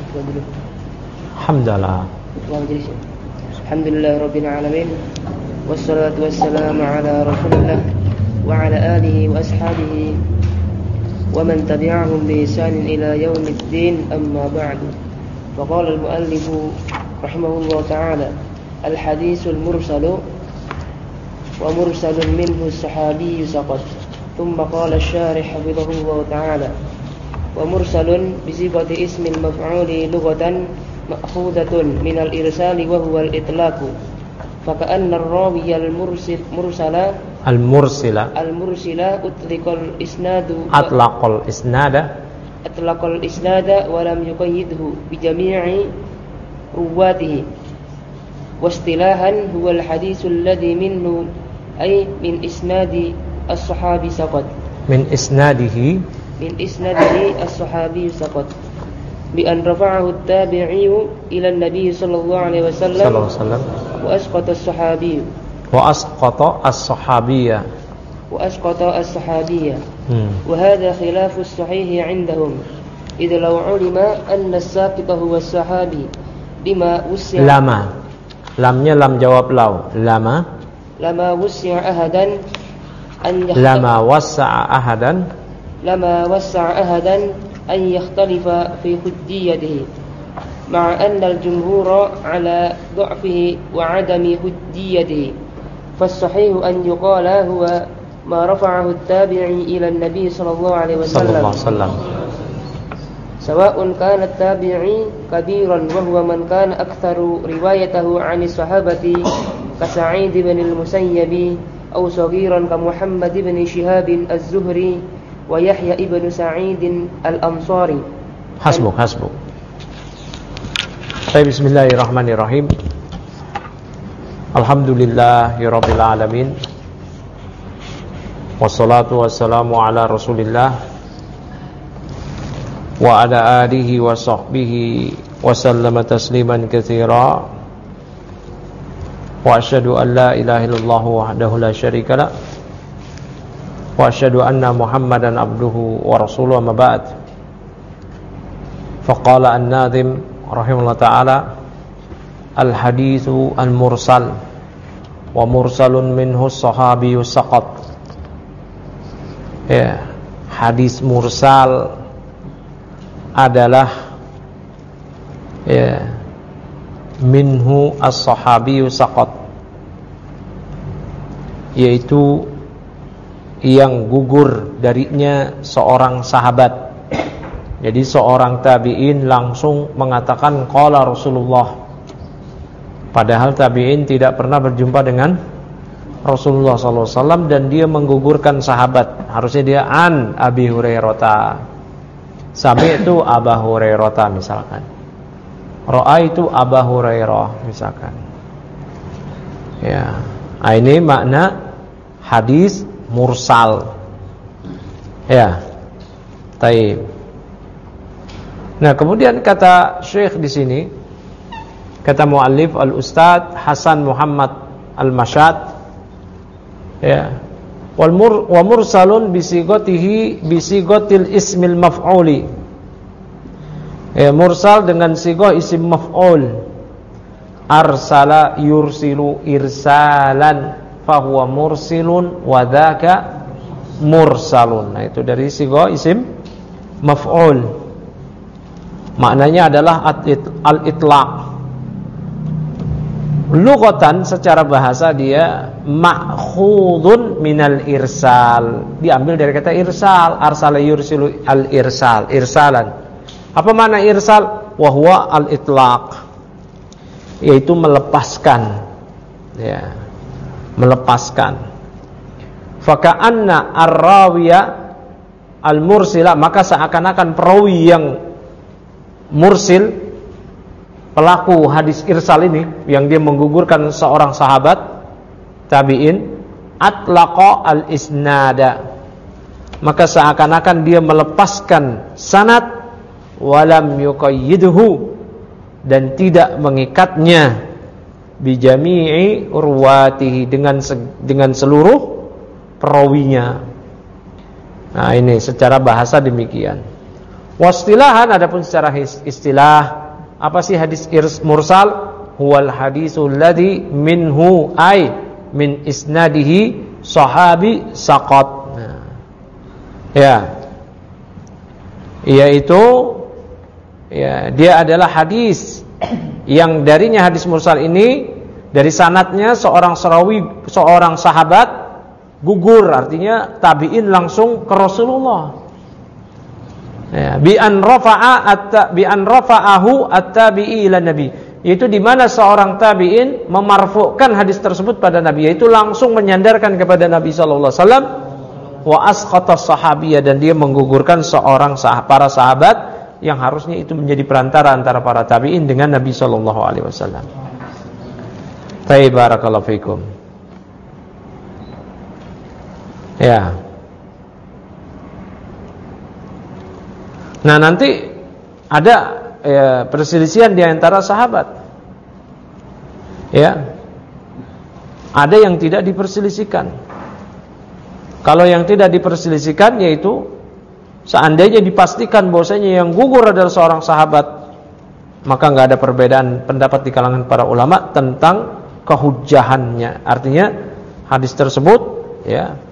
Alhamdulillah. Alhamdulillahirabbil alamin. Wassalatu wassalamu ala Rasulillah wa ala alihi wa ashabihi wa man tabi'ahum bi ihsanin ila yaumiddin, amma ba'du. Faqala al-muallif rahimahullah ta'ala al-haditsul mursalu wa mursalun minhu as-sahabiyyu saqat. Thumma qala asy-syarih hafizahullah ta'ala wa mursalun bi sighati ismil maf'uli lughatan ma'khudatun minal irsali wa huwa al-itlaqu fa ka'anna ar-rawiya al-mursila atlaqal isnada wa lam yuqayyidhu bi jami'i ruwatihi wastilahan huwa al-haditsu alladhi minhu ay min isnadi as-sahabi saqat min isnadihi as-sahabi saqat bi an rafa'ahu at-tabi'i ila an-nabi sallallahu alaihi wasallam wa asqata as-sahabiyya wa hadha khilafu as-sahih 'indahum idh law 'ulima anna as-saqita huwa as-sahabi lima wus'a lamnya lam jawab law lama wus'a ahadan an lama wassa'a ahadan an yakhtalifa fi hujjiyatihi ma'a anna al-jumhura ala dha'fihi wa 'adami hujjiyatihi fas-sahihu an yuqala huwa ma rafa'ahu at-tabi'i ila an-nabi sallallahu alaihi wasallam sawa'un kana at-tabi'i kabiran wa huwa man kana aktharu riwayatahu 'ani as-sahabati ka Sa'id ibn al-Musayyib aw saghiran ka Muhammad ibn Shihab az-Zuhri wa Yahya ibn Sa'id al-Ansari. Hasbuk. Bismillahirrahmanirrahim. Alhamdulillahirabbil alamin. Wassalatu wassalamu ala Rasulillah wa ala alihi wa sahbihi wa sallama tasliman katsira. Wa asyhadu an la ilaha illallah wahdahu la syarika lah wa asyhadu anna Muhammadan abduhu wa rasuluhu, amma ba'd. Faqala an-nadhim rahimahullah ta'ala al-haditsu al-mursal wa mursalun minhu as-sahabiyyu saqat. Ya, hadis mursal adalah minhu as-sahabiyyu saqat, yaitu yang gugur darinya seorang sahabat. Jadi seorang tabi'in langsung mengatakan qala Rasulullah, padahal tabi'in tidak pernah berjumpa dengan Rasulullah SAW, dan dia menggugurkan sahabat. Harusnya dia an Abi Hurairah, sami'tu Aba Hurairah misalkan, ra'aitu Aba Hurairah misalkan. Ya, ini makna hadis mursal. Ya, taib. Nah, kemudian kata Syekh di sini, kata muallif al-Ustadz Hasan Muhammad al-Mashad, ya, wa mursalun bisigotil ismil maf'uli. Ya, mursal dengan sigoh isim maf'ul. Arsala yursilu irsalan fahuwa mursilun wa dzaka mursalun. Nah, itu dari sigoh isim maf'ul. Maknanya adalah al-itlaq. Lughatan secara bahasa dia ma'khudun minal irsal. Diambil dari kata irsal. Arsala yursilu al-irsal, irsalan. Apa makna irsal? Wa huwa al-itlaq, yaitu melepaskan. Ya, melepaskan. Faka'anna ar-rawiya al-mursila, maka seakan-akan perawi yang mursil, pelaku hadis irsal ini, yang dia menggugurkan seorang sahabat tabi'in, atlaqa al-isnada, maka seakan-akan dia melepaskan sanad, walam yuqayyidhu, dan tidak mengikatnya, bijami'i urwatihi, dengan seluruh perawinya. Nah, ini secara bahasa demikian. Wastilahan, adapun secara istilah, Apa sih hadis mursal? Huwal hadisul ladzi minhu ay min isnadihi sahabi saqat. Nah, ya. Yaitu ya, dia adalah hadis yang darinya hadis mursal ini dari sanadnya seorang serawi, seorang sahabat gugur, artinya tabi'in langsung ke Rasulullah. Ya, bi an rafa'ahu at-tabi'i ila nabi. Yaitu di mana seorang tabi'in memarfu'kan hadis tersebut pada Nabi, yaitu langsung menyandarkan kepada Nabi sallallahu alaihi wasallam, wa asqata sahabiyya, dan dia menggugurkan seorang para sahabat yang harusnya itu menjadi perantara antara para tabi'in dengan Nabi sallallahu alaihi wasallam. Baik, barakallahu fikum. Ya. Nah, nanti ada perselisihan di antara sahabat. Ya. Ada yang tidak diperselisihkan. Kalau yang tidak diperselisihkan yaitu seandainya dipastikan bahwasanya yang gugur adalah seorang sahabat, maka enggak ada perbedaan pendapat di kalangan para ulama tentang kehujjahannya. Artinya hadis tersebut ya,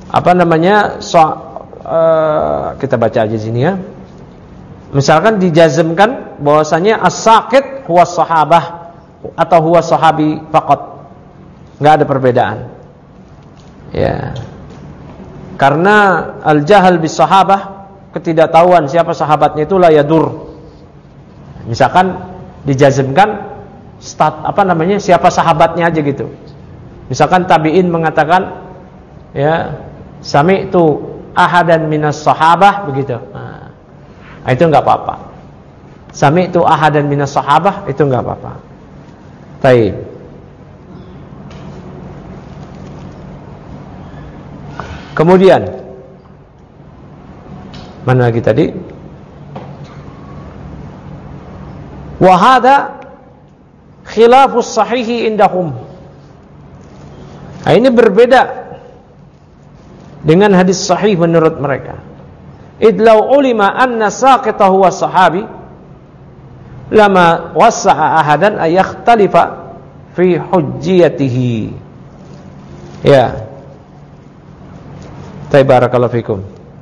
kita baca aja sini ya. Misalkan dijazmkan bahwasanya as-saqit huwa sahabah atau huwa sahabi faqat, enggak ada perbedaan. Ya. Karena al-jahal bis sahabah, ketidaktahuan siapa sahabatnya itu la yadur. Misalkan dijazmkan siapa sahabatnya aja gitu. Misalkan tabi'in mengatakan ya, sami'tu ahadan minas sahabah begitu. Nah, itu enggak apa-apa. Sami'tu ahadan minas sahabah itu enggak apa-apa. Baik. Kemudian mana lagi tadi? Wa hadza khilafus sahihi indahum. Nah, ini berbeda dengan hadis sahih menurut mereka. Idlau ulima anna saqita huwa sahabi lama wasa'a ahadan ayakhtalifa fi hujjiyatihi. Ya. Barakallahu fikum.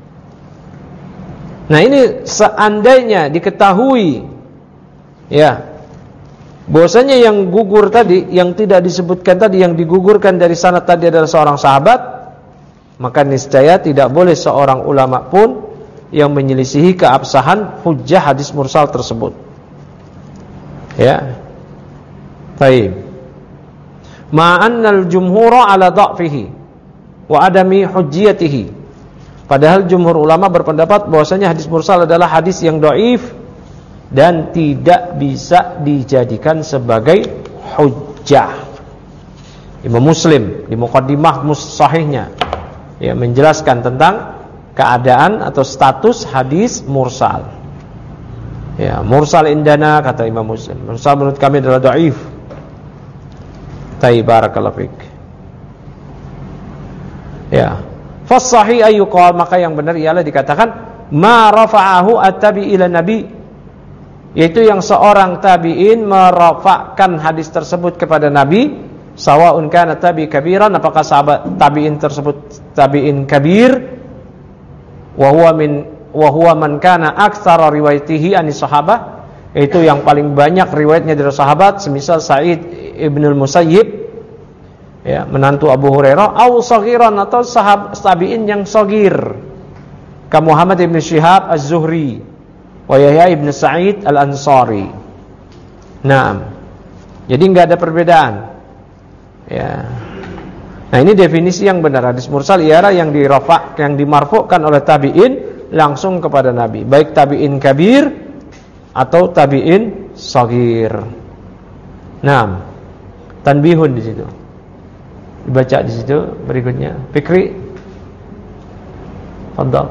Nah, ini seandainya diketahui ya, bahwasanya yang gugur tadi, yang tidak disebutkan tadi, yang digugurkan dari sanad tadi adalah seorang sahabat, maka niscaya tidak boleh seorang ulama pun yang menyelisihi keabsahan hujjah hadis mursal tersebut. Ya. Baik. Ma'annal jumhura ala dha'fihi wa adami hujjiyatihi. Padahal jumhur ulama berpendapat bahwasanya hadis mursal adalah hadis yang dhaif dan tidak bisa dijadikan sebagai hujjah. Imam Muslim di muqaddimah sahihnya ya menjelaskan tentang keadaan atau status hadis mursal. Ya, mursal indana kata Imam Muslim, mursal menurut kami adalah dhaif. Barakallahu fik. Ya, fas-sahih ayyuqal, maka yang benar ialah dikatakan ma rafa'ahu at-tabi ila nabi, yaitu yang seorang tabi'in merafa'kan hadis tersebut kepada Nabi, sawaun kana tabi kabiran, apakah sahabat tabi'in tersebut tabi'in kabir, wa huwa man kana aktsara riwayatihi anis sahabah, itu yang paling banyak riwayatnya dari sahabat, semisal Sa'id ibnul Musayyib ya, menantu Abu Hurairah, au saghiran, atau tabi'in yang sagir, ka Muhammad ibn Shihab az-Zuhri wa Yahya ibn Sa'id al-Ansari. Naam. Jadi enggak ada perbedaan. Ya. Nah, ini definisi yang benar. Hadis mursal ialah yang yang dimarfu'kan oleh tabi'in langsung kepada Nabi, baik tabi'in kabir atau tabi'in saghir. Naam. Tanbihun di situ. Dibaca di situ berikutnya. Fikri, fadhal.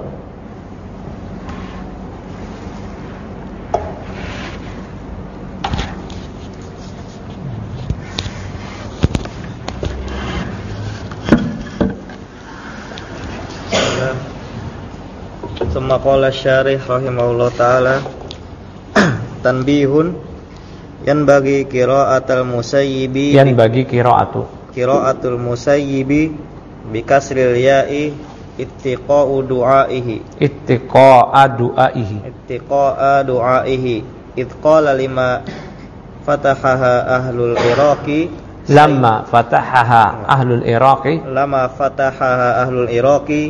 Tsumma qala syarih rahimahullah taala tanbihun Yanbaghi qira'atul musayyibi Yanbaghi qira'atul musayyibi bi kasril ya'i ittiqa'u du'aihi id qala lima fatahaha ahlul iraqi lama fatahaha ahlul iraqi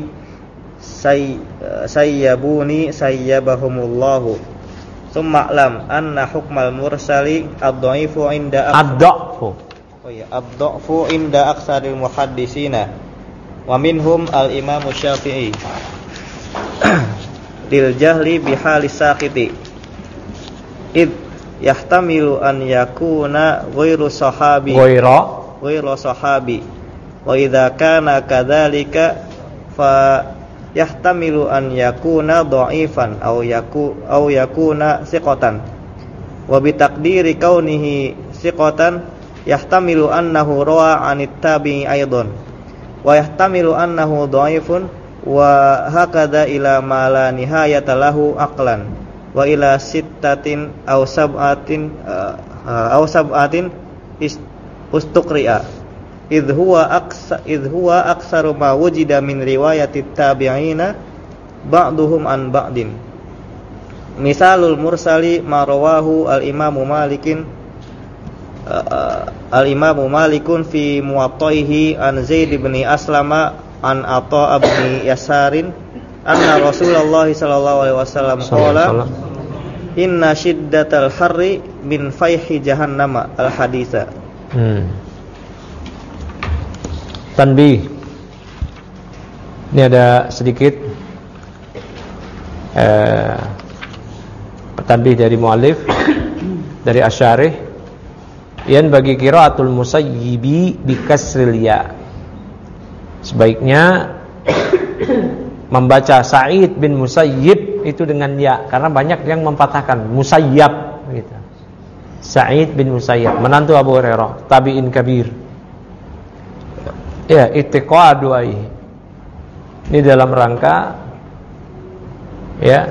sayyabuni sayyabahumullahu summa lam anna hukmal mursali ad-dha'ifu inda ad-dha'fu inda aksaril muhaddisina wa minhum al-imam Syafi'i lil jahli bihalis saqiti id yahtamilu an yakuna ghairu sahabi wa idza kana kadzalika fa yahtamilu an yakuna dha'ifan aw yakuna siqatan wa bi taqdiri kaunihi siqatan yahtamilu annahu rawa 'anit tabi'i aidan wa yahtamilu annahu dha'ifun wa hakadha ila ma la nihayata lahu aqlan wa ila sittatin aw sab'atin ustuqri'a idh huwa aksaru ma wujida min riwayatit tabi'ina ba'duhum an ba'din. Misalul mursali ma rawahu al-imamu Malikun fi muwattaihi an Zaid bin Aslama an Atha bin Yasarin anna Rasulullah sallallahu alaihi wasallam qala inna shiddatal harri min fayhi jahannama al-haditsa. Tanbih. Ini ada sedikit tanbih dari muallif dari Asy'arih. Yan bagi qiraatul musayyibi bi kasril ya. Sebaiknya membaca Sa'id bin Musayyib itu dengan ya, karena banyak yang mempatahkan Musayyab gitu. Sa'id bin Musayyab, menantu Abu Hurairah, tabi'in kabir. Ya, ittiqa du'ai. Ini dalam rangka ya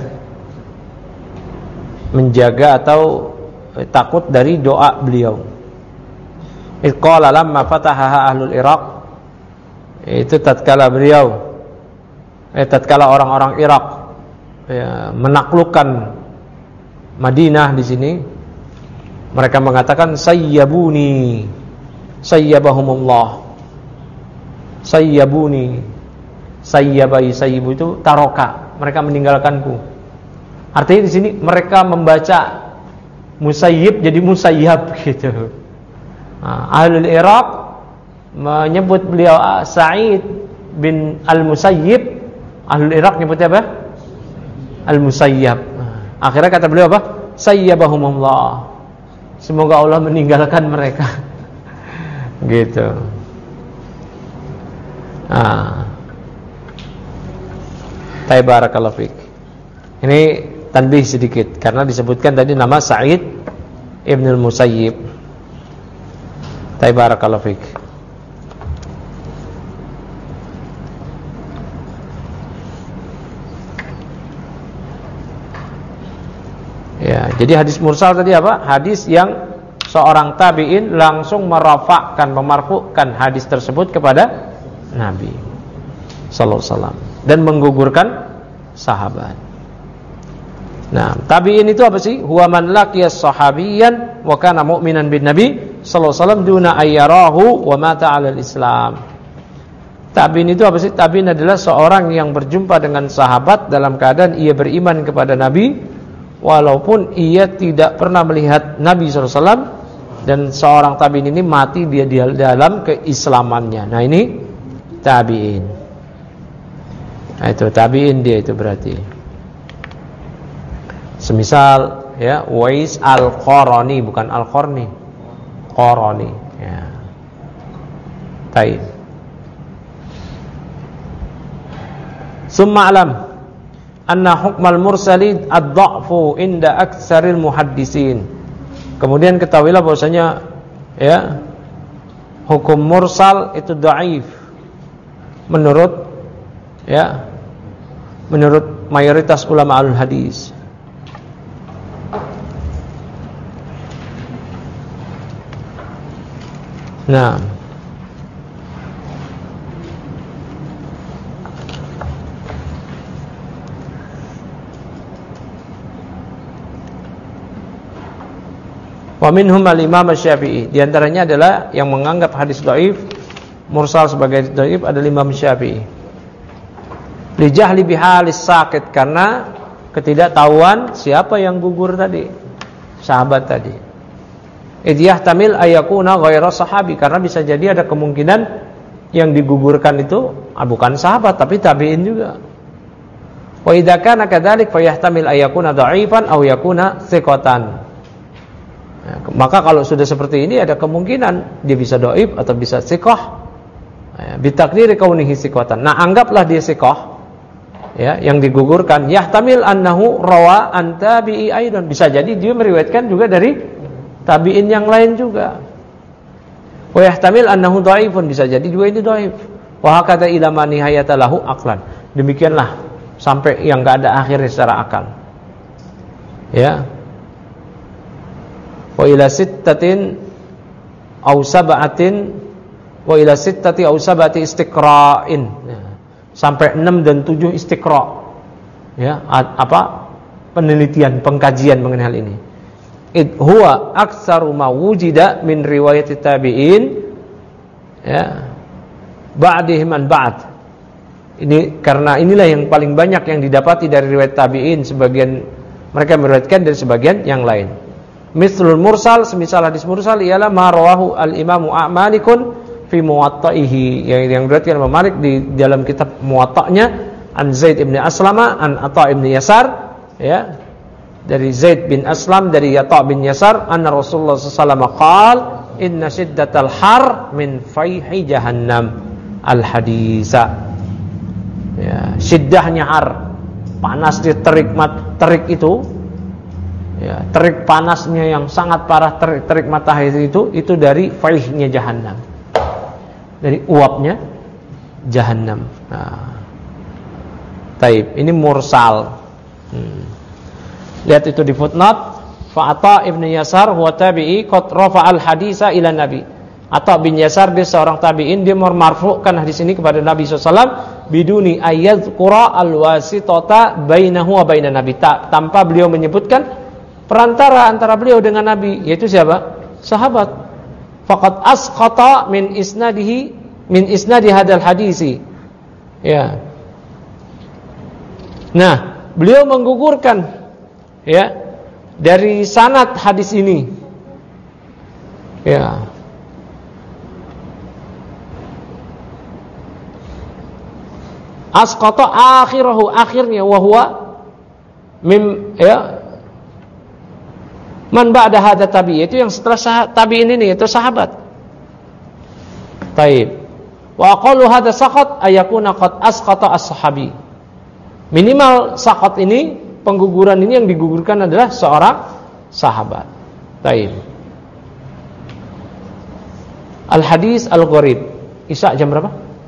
menjaga atau takut dari doa beliau. Iqala lamma fatahaha ahlul Iraq. Itu tatkala beliau tatkala orang-orang Irak ya, menaklukkan Madinah di sini, mereka mengatakan sayyabuni sayyabahumullah. Sayyabuni, sayyabai, sayyibu itu taroka, mereka meninggalkanku. Artinya di sini mereka membaca musayyib jadi musayyab gitu. Ahlul Iraq menyebut beliau Sa'id bin Al-Musayyib, Ahlul Iraq nyebutnya apa? Al-Musayyab. Akhirnya kata beliau apa? Sayyabahumullah. Semoga Allah meninggalkan mereka. Gitu. Barakallahu fik. Ini tanbih sedikit karena disebutkan tadi nama Sa'id ibn al-Musayyib. Barakallahu fik. Ya, jadi hadis mursal tadi apa? Hadis yang seorang tabi'in langsung merafa'kan, memarfu'kan hadis tersebut kepada Nabi sallallahu alaihi wasallam dan menggugurkan sahabat. Nah, tabi'in itu apa sih? Huwa man laqiya sahabiyan wa kana mu'minan bin Nabi sallallahu alaihi wasallam duna ayyarahu wa mata 'alal Islam. Tabi'in itu apa sih? Tabi'in adalah seorang yang berjumpa dengan sahabat dalam keadaan ia beriman kepada Nabi walaupun ia tidak pernah melihat Nabi sallallahu alaihi wasallam, dan seorang tabi'in ini mati dia di dalam keislamannya. Nah, ini tabi'in. Nah, itu tabi'in dia itu berarti. Semisal ya Uwais Al-Qarani, bukan Al-Qarni. Qarani ya. Baik. Summa alam anna hukmal mursalid ad-dha'fu inda aktsaril muhaddisin. Kemudian ketahuilah bahwasanya ya hukum mursal itu dhaif menurut mayoritas ulama al-hadis. Nah, wa minhum al-Imam Syafi'i. Di antaranya adalah yang menganggap hadis dhaif mursal sebagai dhaif adalah Imam Syafi'i. Li jahli bihalis sakit, karena ketidaktahuan siapa yang gugur tadi, sahabat tadi. Idiyah tamil ayakuna ghaira sahabi, karena bisa jadi ada kemungkinan yang digugurkan itu bukan sahabat tapi tabi'in juga. Wa idza kana kadzalik fayahtamil ayakuna dha'ifan aw yakuna thiqatan. Ya, maka kalau sudah seperti ini ada kemungkinan dia bisa dhaif atau bisa thiqah. Ya, bitakdiri kaunihi thiqatan. Nah, anggaplah dia thiqah. Ya, yang digugurkan yahtamil annahu rawa an tabi'i aidan, bisa jadi dia meriwayatkan juga dari tabi'in yang lain juga. Wa yahtamil annahu dhaifun, bisa jadi juga ini dhaif. Wa hakata ila ma nihayata lahu aqlan. Demikianlah sampai yang enggak ada akhirnya secara akal. Ya. Wa ila sittatin aw sab'atin wa ila sittati aw sab'ati istiqra'in. Ya. Sampai 6 dan 7 istiqra'. Ya, penelitian, pengkajian mengenai hal ini. Huwa aktsaru ma wujida min riwayat tabi'in, ya, ba'dihim an ba'd. Ini karena inilah yang paling banyak yang didapati dari riwayat tabi'in, sebagian mereka meriwayatkan dari sebagian yang lain. Mithlul mursal, semisal hadis mursal ialah ma rawahu al-Imam Malikun fi Muwatta'ihi, yang diriwayatkan Imam Malik di dalam kitab Muwatta'nya, an Zaid bin Aslama an Atha bin Yasar, ya, dari Zaid bin Aslam dari Atha bin Yasar, anna Rasulullah sallallahu alaihi wasallam qaal inna shiddatal har min fayhi jahannam al-hadisa. Ya, syiddahnya har, panas di terik itu, ya, terik panasnya yang sangat parah, terik matahari itu dari fayhnya jahannam, dari uapnya jahannam. Nah, taib, ini mursal. Lihat itu di footnote. Fa'ata ibn Yasar huwa tabi'i qad rafa'al hadisa ila Nabi. Atha bin Yasar dia seorang tabi'in, dia marfu'kan hadis ini kepada Nabi SAW biduni ayyadhkura al-wasitata bainahu wa bainan Nabi, tanpa beliau menyebutkan perantara antara beliau dengan Nabi, yaitu siapa? Sahabat. Faqad asqata min isnadi hadal hadisi. Ya. Nah, beliau menggugurkan, ya, dari sanad hadis ini, ya, asqata akhirahu, akhirnya, wa huwa ya, man ba'da hadza tabi', itu yang setelah tabi'in ini, itu sahabat. Taib. Wa aqallu hadza saqat ayakuna qad asqata as-sahabi. Minimal saqat ini, pengguguran ini yang digugurkan adalah seorang sahabat. Taib. Al-hadis al-gharib. Isya jam berapa?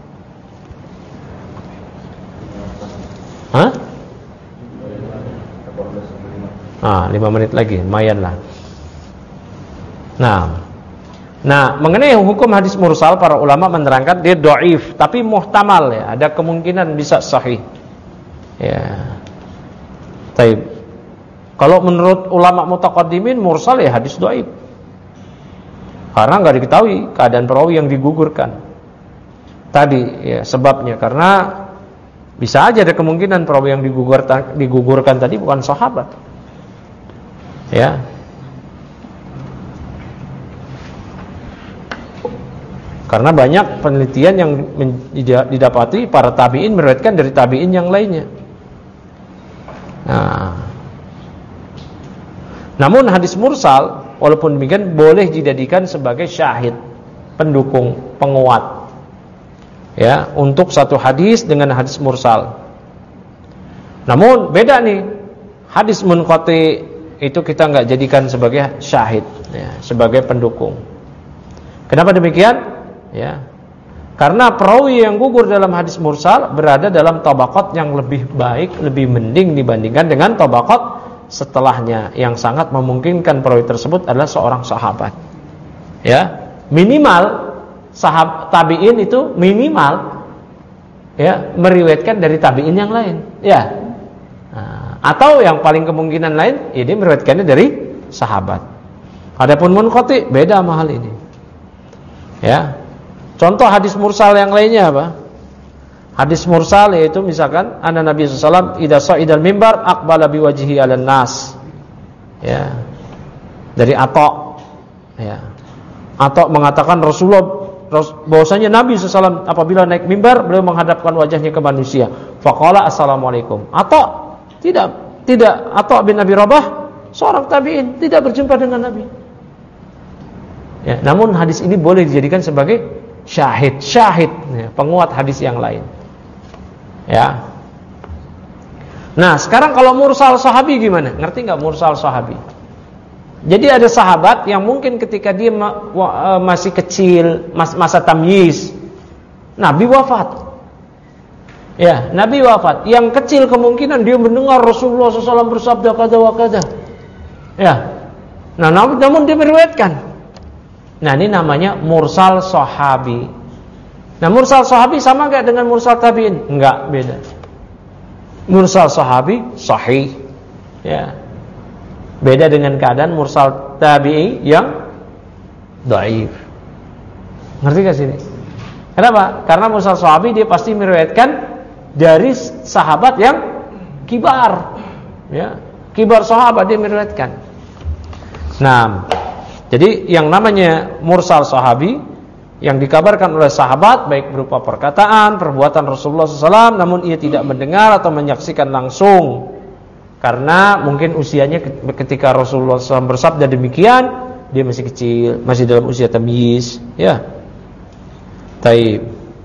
Hah? 5 menit lagi, lumayan lah. Nah, mengenai hukum hadis mursal, para ulama menerangkan dia dhaif, tapi muhtamal, ya, ada kemungkinan bisa sahih. Ya. Taib. Kalau menurut ulama mutaqaddimin, mursal ya hadis dhaif. Karena enggak diketahui keadaan perawi yang digugurkan. Tadi, ya, sebabnya karena bisa aja ada kemungkinan perawi yang digugurkan tadi bukan sahabat. Ya. Karena banyak penelitian yang didapati para tabi'in meriwayatkan dari tabi'in yang lainnya. Nah, namun hadis mursal walaupun demikian boleh dijadikan sebagai syahid, pendukung, penguat, ya, untuk satu hadis dengan hadis mursal. Namun beda nih, hadis munqati itu kita enggak jadikan sebagai syahid, ya, sebagai pendukung. Kenapa demikian? Ya, karena perawi yang gugur dalam hadis mursal berada dalam tabaqat yang lebih baik, lebih mending dibandingkan dengan tabaqat setelahnya, yang sangat memungkinkan perawi tersebut adalah seorang sahabat. Ya, minimal tabi'in itu minimal ya meriwayatkan dari tabi'in yang lain, ya. Atau yang paling kemungkinan lain, ya dia meriwayatkannya dari sahabat. Adapun munqati beda sama hal ini. Ya. Contoh hadis mursal yang lainnya apa? Hadis mursal yaitu misalkan anna Nabi sallallahu alaihi wasallam idza sa'idal mimbar aqbala biwajhihi 'alan nas. Ya. Dari Atha. Ya. Atha mengatakan bahwasanya Nabi sallallahu apabila naik mimbar beliau menghadapkan wajahnya ke manusia. Faqala assalamualaikum. Atha tidak Atha bin Abi Rabah seorang tabi'in tidak berjumpa dengan Nabi. Ya, namun hadis ini boleh dijadikan sebagai syahid ya, penguat hadis yang lain. Ya. Nah, sekarang kalau mursal sahabi gimana? Ngerti enggak mursal sahabi? Jadi ada sahabat yang mungkin ketika dia masih kecil, masa tamyiz, Nabi wafat. Ya, Nabi wafat. Yang kecil kemungkinan dia mendengar Rasulullah SAW bersabda kada wa kada. Ya. Nah, namun dia meriwayatkan. Nah, ini namanya mursal sahabi. Nah, mursal sahabi sama enggak dengan mursal tabi'in? Enggak, beda. Mursal sahabi sahih. Ya. Beda dengan keadaan mursal tabi'i yang dhaif. Ngerti enggak sini? Kenapa? Karena mursal sahabi dia pasti meriwayatkan dari sahabat yang kibar. Ya, kibar sahabat dia meriwayatkan. Nah, jadi yang namanya mursal sahabi yang dikabarkan oleh sahabat baik berupa perkataan, perbuatan Rasulullah SAW, namun ia tidak mendengar atau menyaksikan langsung karena mungkin usianya ketika Rasulullah SAW bersabda demikian dia masih kecil, masih dalam usia tamyiz, ya. Taib.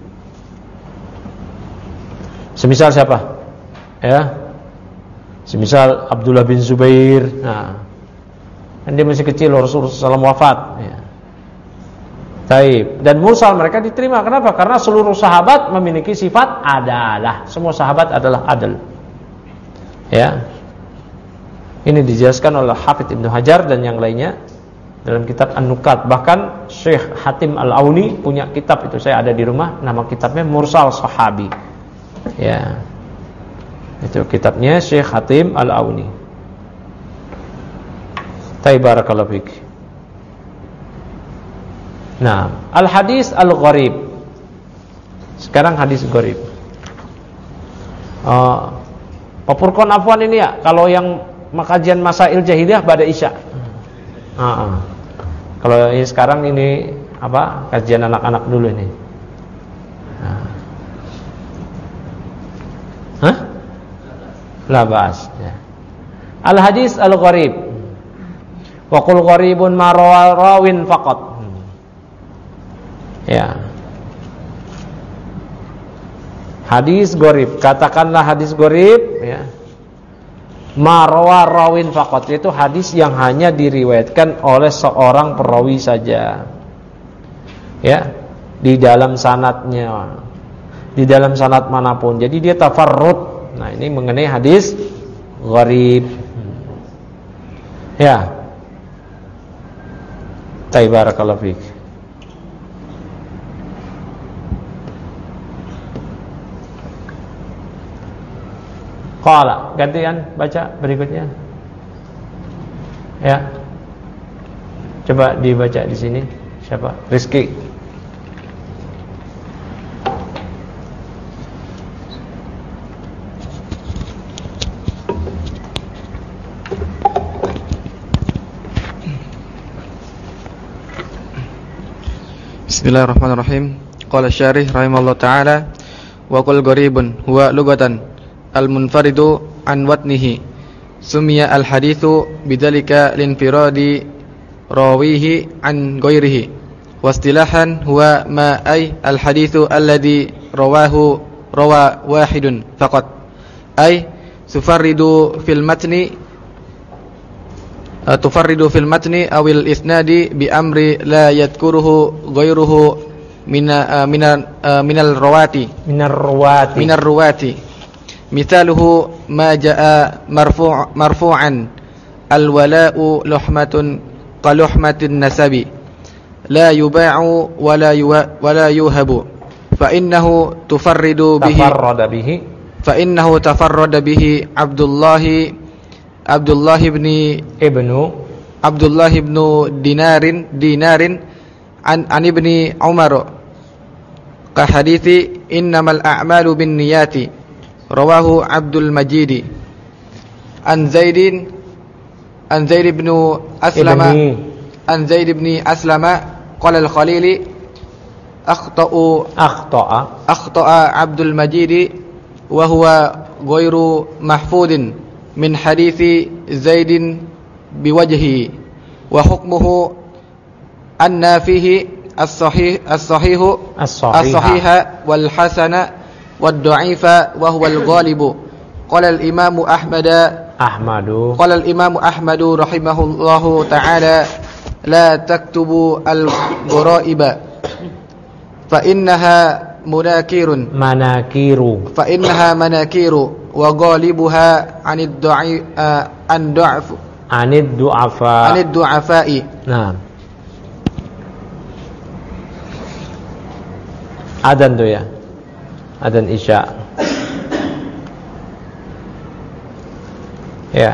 Semisal siapa? Ya. Semisal Abdullah bin Zubair. Nah, dan dia masih kecil Rasulullah SAW wafat, ya. Taib. Dan mursal mereka diterima. Kenapa? Karena seluruh sahabat memiliki sifat adalah. Semua sahabat adalah adil. Ya. Ini dijelaskan oleh Hafidz Ibnu Hajar dan yang lainnya dalam kitab An-Nukat. Bahkan Syekh Hatim Al-Auni punya kitab itu, saya ada di rumah, nama kitabnya Mursal Sahabi. Ya. Itu kitabnya Syekh Hatim Al-Auni. Taib, barakallahu fiik. Nah, al-hadis al-gharib. Sekarang hadis gharib. Pak Furqan afwan ini ya, kalau yang kajian masail jahiliyah pada Isya. Kalau ini sekarang ini apa? Kajian anak-anak dulu ini. La ba'as, ya. Al-hadis al-gharib. Wa qul gharibun ma rawin faqat. Ya. Hadis gharib, katakanlah hadis gharib, ya. Ma rawin faqat, itu hadis yang hanya diriwayatkan oleh seorang perawi saja. Ya, di dalam sanadnya. Di dalam sanad manapun. Jadi dia tafarrud. Nah, ini mengenai hadis gharib. Ya. Barakallahu fiik. Qala, gantian baca berikutnya. Ya. Coba dibaca di sini. Siapa? Rizki. Bismillahirrahmanirrahim. Qala syarih rahimallahu ta'ala wa qul gharibun huwa lugatan al-munfaridu an watnihi sumiya al-hadithu bidzalika linfiradi rawihi an ghairihi wa istilahan huwa ma ay al-hadithu alladhi rawa wahidun faqat ay tufarridu fil matni awil isnadi bi amri la yadhkuruhu ghairuhu minal ruwati mithaluhu ma jaa marfu'an al wala'u luhmatun qaluhmatin nasabi لا يباع ولا يوهب فإنه تفرد به عبد الله بن دينار عن ابن عمر كحديث إنما الأعمال بالنيات رواه عبد المجيد عن زيد بن أسلم قال الخليل أخطأ عبد المجيد وهو غير محفوظ من حديث زيد بوجهه وحكمه أن فيه الصحيح والحسن والضعيف وهو الغالب. قال الإمام أحمد رحمه الله تعالى لا تكتبوا الغرائب فإنها مناكير وغالبها عن الضعفاء. Nah. Adzan tuh ya. Adzan Isya. Ya.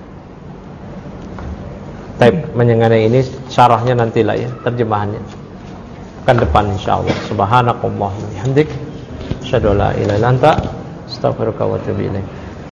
Baik, mengenai ini syarahnya nantilah ya, terjemahannya. Kan depan insyaallah. Subhanakallahumma wa bihamdik, asyhadu an la ilaha illa anta, astaghfiruka wa atubu ilaik.